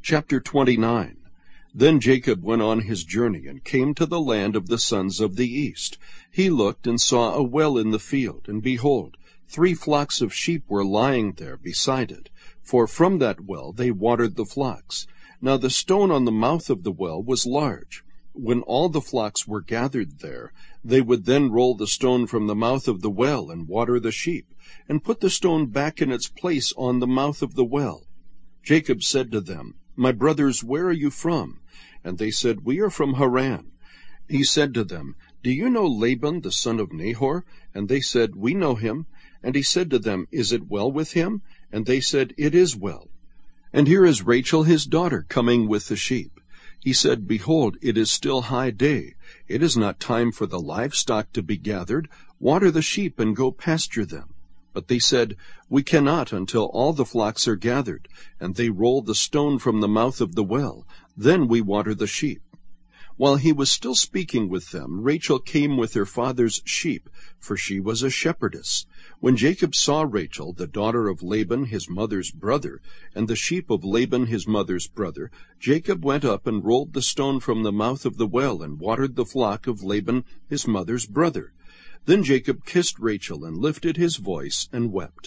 Chapter 29. Then Jacob went on his journey, and came to the land of the sons of the east. He looked, and saw a well in the field, and behold, 3 flocks of sheep were lying there beside it, for from that well they watered the flocks. Now the stone on the mouth of the well was large. When all the flocks were gathered there, they would then roll the stone from the mouth of the well, and water the sheep, and put the stone back in its place on the mouth of the well. Jacob said to them, "My brothers, where are you from?" And they said, "We are from Haran." He said to them, "Do you know Laban the son of Nahor?" And they said, "We know him." And he said to them, "Is it well with him?" And they said, "It is well." And here is Rachel his daughter coming with the sheep. He said, "Behold, it is still high day. It is not time for the livestock to be gathered. Water the sheep and go pasture them." But they said, "We cannot until all the flocks are gathered." And they rolled the stone from the mouth of the well. Then we water the sheep. While he was still speaking with them, Rachel came with her father's sheep, for she was a shepherdess. When Jacob saw Rachel, the daughter of Laban his mother's brother, and the sheep of Laban his mother's brother, Jacob went up and rolled the stone from the mouth of the well, and watered the flock of Laban his mother's brother. Then Jacob kissed Rachel, and lifted his voice, and wept.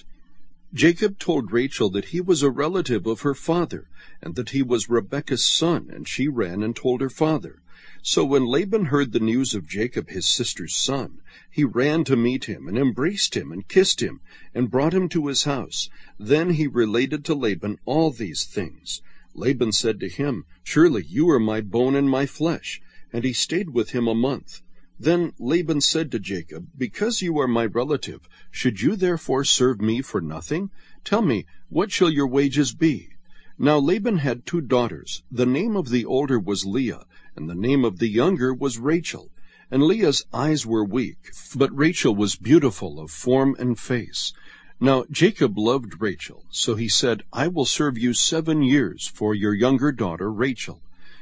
Jacob told Rachel that he was a relative of her father, and that he was Rebekah's son, and she ran and told her father. So when Laban heard the news of Jacob his sister's son, he ran to meet him, and embraced him, and kissed him, and brought him to his house. Then he related to Laban all these things. Laban said to him, "Surely you are my bone and my flesh." And he stayed with him a month. Then Laban said to Jacob, "Because you are my relative, should you therefore serve me for nothing? Tell me, what shall your wages be?" Now Laban had 2 daughters. The name of the older was Leah, and the name of the younger was Rachel. And Leah's eyes were weak, but Rachel was beautiful of form and face. Now Jacob loved Rachel, so he said, "I will serve you 7 years for your younger daughter Rachel."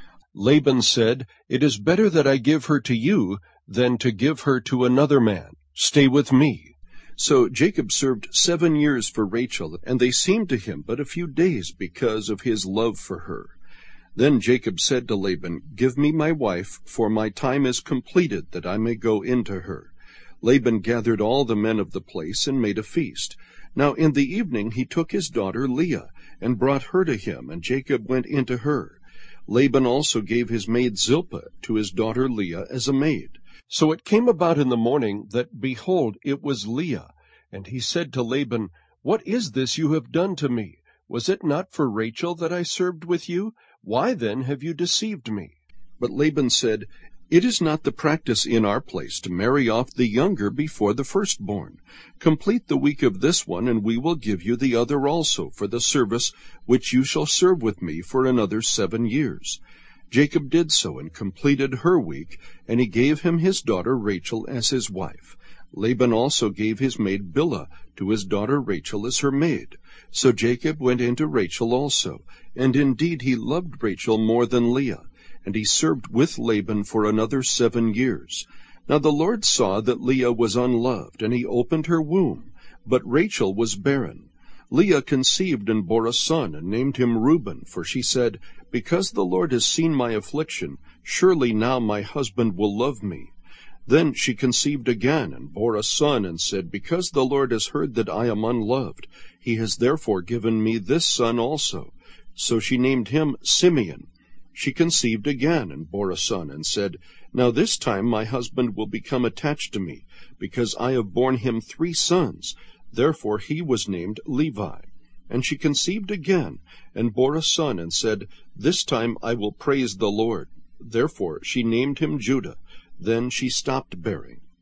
Laban said, "It is better that I give her to you than to give her to another man. Stay with me." So Jacob served 7 years for Rachel, and they seemed to him but a few days because of his love for her. Then Jacob said to Laban, "Give me my wife, for my time is completed, that I may go into her." Laban gathered all the men of the place, and made a feast. Now in the evening he took his daughter Leah, and brought her to him, and Jacob went into her. Laban also gave his maid Zilpah to his daughter Leah as a maid. So it came about in the morning that, behold, it was Leah. And he said to Laban, "What is this you have done to me? Was it not for Rachel that I served with you? Why then have you deceived me?" But Laban said, "It is not the practice in our place to marry off the younger before the firstborn. Complete the week of this one, and we will give you the other also for the service which you shall serve with me for another 7 years. Jacob did so, and completed her week, and he gave him his daughter Rachel as his wife. Laban also gave his maid Bilhah to his daughter Rachel as her maid. So Jacob went into Rachel also, and indeed he loved Rachel more than Leah, and he served with Laban for another 7 years. Now the Lord saw that Leah was unloved, and he opened her womb, but Rachel was barren. Leah conceived and bore a son, and named him Reuben, for she said, "Because the Lord has seen my affliction, surely now my husband will love me." Then she conceived again, and bore a son, and said, "Because the Lord has heard that I am unloved, he has therefore given me this son also." So she named him Simeon. She conceived again, and bore a son, and said, "Now this time my husband will become attached to me, because I have borne him 3 sons. Therefore he was named Levi. And she conceived again, and bore a son, and said, "This time I will praise the Lord." Therefore she named him Judah. Then she stopped bearing.